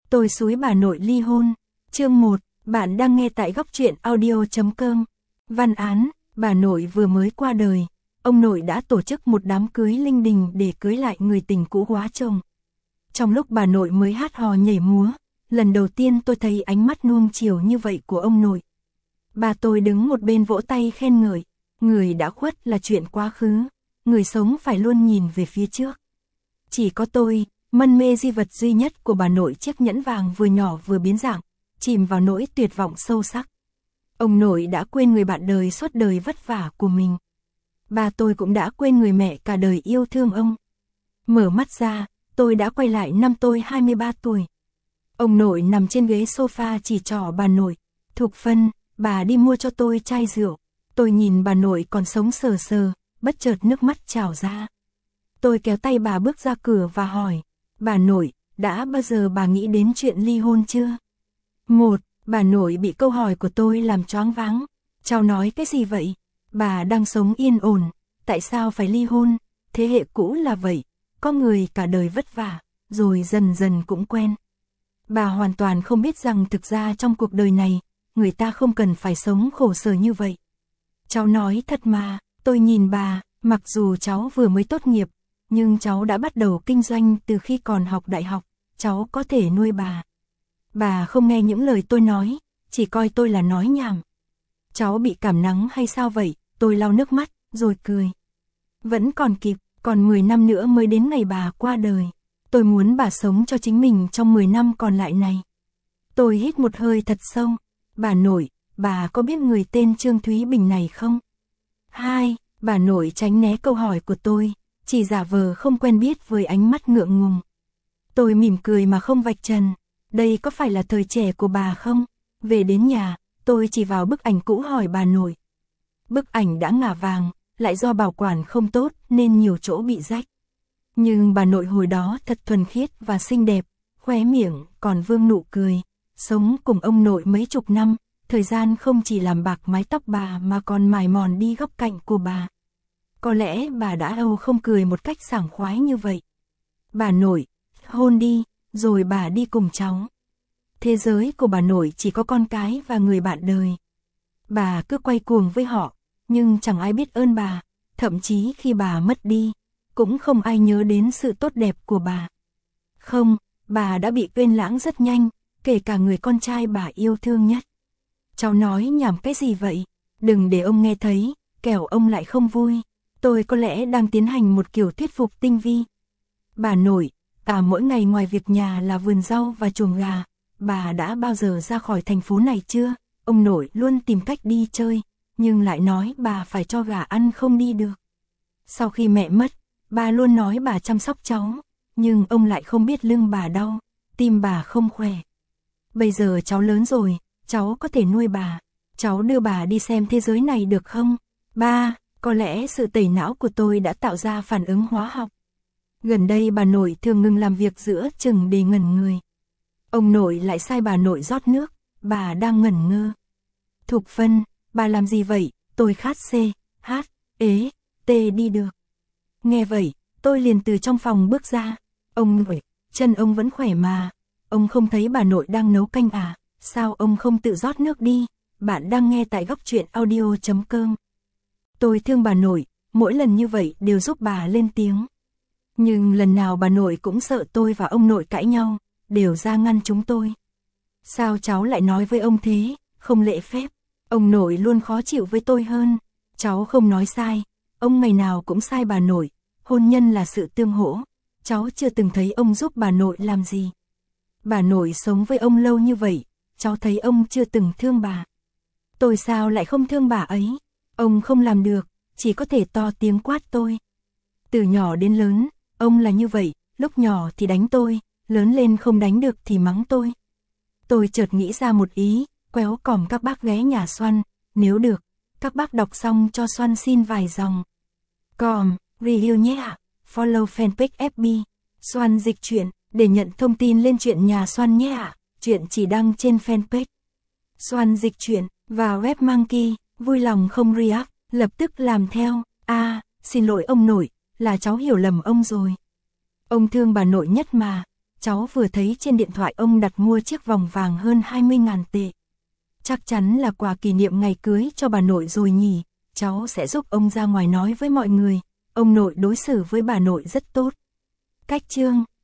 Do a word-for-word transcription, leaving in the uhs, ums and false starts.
Tôi xúi bà nội ly hôn. Chương một, bạn đang nghe tại góc truyện audio chấm com. Văn án, bà nội vừa mới qua đời. Ông nội đã tổ chức một đám cưới linh đình để cưới lại người tình cũ quá chồng. Trong lúc bà nội mới hát hò nhảy múa, lần đầu tiên tôi thấy ánh mắt nuông chiều như vậy của ông nội. Bà tôi đứng một bên vỗ tay khen ngợi, người đã khuất là chuyện quá khứ, người sống phải luôn nhìn về phía trước. Chỉ có tôi, mân mê di vật duy nhất của bà nội, chiếc nhẫn vàng vừa nhỏ vừa biến dạng, chìm vào nỗi tuyệt vọng sâu sắc. Ông nội đã quên người bạn đời suốt đời vất vả của mình. Bà tôi cũng đã quên người mẹ cả đời yêu thương ông. Mở mắt ra, tôi đã quay lại năm tôi hai mươi ba tuổi. Ông nội nằm trên ghế sofa chỉ trỏ bà nội, Thục Phân, bà đi mua cho tôi chai rượu. Tôi nhìn bà nội còn sống sờ sờ, bất chợt nước mắt trào ra. Tôi kéo tay bà bước ra cửa và hỏi, bà nội, đã bao giờ bà nghĩ đến chuyện ly hôn chưa? Một, bà nội bị câu hỏi của tôi làm choáng váng. Cháu nói cái gì vậy? Bà đang sống yên ổn, tại sao phải ly hôn? Thế hệ cũ là vậy, có người cả đời vất vả, rồi dần dần cũng quen. Bà hoàn toàn không biết rằng thực ra trong cuộc đời này, người ta không cần phải sống khổ sở như vậy. Cháu nói thật mà, tôi nhìn bà, mặc dù cháu vừa mới tốt nghiệp, nhưng cháu đã bắt đầu kinh doanh từ khi còn học đại học, cháu có thể nuôi bà. Bà không nghe những lời tôi nói, chỉ coi tôi là nói nhảm. Cháu bị cảm nắng hay sao vậy? Tôi lau nước mắt, rồi cười. Vẫn còn kịp, còn mười năm nữa mới đến ngày bà qua đời. Tôi muốn bà sống cho chính mình trong mười năm còn lại này. Tôi hít một hơi thật sâu. Bà nội, bà có biết người tên Trương Thúy Bình này không? Hai, bà nội tránh né câu hỏi của tôi, chỉ giả vờ không quen biết với ánh mắt ngượng ngùng. Tôi mỉm cười mà không vạch trần. Đây có phải là thời trẻ của bà không? Về đến nhà, tôi chỉ vào bức ảnh cũ hỏi bà nội. Bức ảnh đã ngả vàng, lại do bảo quản không tốt nên nhiều chỗ bị rách. Nhưng bà nội hồi đó thật thuần khiết và xinh đẹp, khóe miệng còn vương nụ cười. Sống cùng ông nội mấy chục năm, thời gian không chỉ làm bạc mái tóc bà mà còn mài mòn đi góc cạnh của bà. Có lẽ bà đã lâu không cười một cách sảng khoái như vậy. Bà nội, hôn đi, rồi bà đi cùng cháu. Thế giới của bà nội chỉ có con cái và người bạn đời. Bà cứ quay cuồng với họ, nhưng chẳng ai biết ơn bà, thậm chí khi bà mất đi, cũng không ai nhớ đến sự tốt đẹp của bà. Không, bà đã bị quên lãng rất nhanh, kể cả người con trai bà yêu thương nhất. Cháu nói nhảm cái gì vậy? Đừng để ông nghe thấy, kẻo ông lại không vui. Tôi có lẽ đang tiến hành một kiểu thuyết phục tinh vi. Bà nội, cả mỗi ngày ngoài việc nhà là vườn rau và chuồng gà, bà đã bao giờ ra khỏi thành phố này chưa? Ông nội luôn tìm cách đi chơi, nhưng lại nói bà phải cho gà ăn không đi được. Sau khi mẹ mất, bà luôn nói bà chăm sóc cháu, nhưng ông lại không biết lưng bà đau, tim bà không khỏe. Bây giờ cháu lớn rồi, cháu có thể nuôi bà, cháu đưa bà đi xem thế giới này được không? Ba, có lẽ sự tẩy não của tôi đã tạo ra phản ứng hóa học. Gần đây bà nội thường ngừng làm việc giữa chừng để ngẩn người. Ông nội lại sai bà nội rót nước, bà đang ngẩn ngơ. Thục Phân, bà làm gì vậy? Tôi khát C, H, ế, T đi được. Nghe vậy, tôi liền từ trong phòng bước ra. Ông nội, chân ông vẫn khỏe mà. Ông không thấy bà nội đang nấu canh à? Sao ông không tự rót nước đi? Bạn đang nghe tại góc truyện audio chấm com. Tôi thương bà nội, mỗi lần như vậy đều giúp bà lên tiếng. Nhưng lần nào bà nội cũng sợ tôi và ông nội cãi nhau, đều ra ngăn chúng tôi. Sao cháu lại nói với ông thế, không lễ phép? Ông nội luôn khó chịu với tôi hơn. Cháu không nói sai, ông ngày nào cũng sai bà nội. Hôn nhân là sự tương hỗ, cháu chưa từng thấy ông giúp bà nội làm gì. Bà nội sống với ông lâu như vậy, cháu thấy ông chưa từng thương bà. Tôi sao lại không thương bà ấy? Ông không làm được, chỉ có thể to tiếng quát tôi. Từ nhỏ đến lớn, ông là như vậy, lúc nhỏ thì đánh tôi, lớn lên không đánh được thì mắng tôi. Tôi chợt nghĩ ra một ý, quéo còm các bác ghé nhà Xoăn, nếu được, các bác đọc xong cho Xoăn xin vài dòng. Còm, review nhé ạ, follow fanpage ép bê, Xoăn dịch truyện, để nhận thông tin lên chuyện nhà Xoăn nhé ạ, chuyện chỉ đăng trên fanpage. Xoăn dịch truyện, vào web Monkey, vui lòng không react, lập tức làm theo. A, à, xin lỗi ông nội, là cháu hiểu lầm ông rồi. Ông thương bà nội nhất mà, cháu vừa thấy trên điện thoại ông đặt mua chiếc vòng vàng hơn hai mươi ngàn tệ. Chắc chắn là quà kỷ niệm ngày cưới cho bà nội rồi nhỉ, cháu sẽ giúp ông ra ngoài nói với mọi người, ông nội đối xử với bà nội rất tốt. Cách chương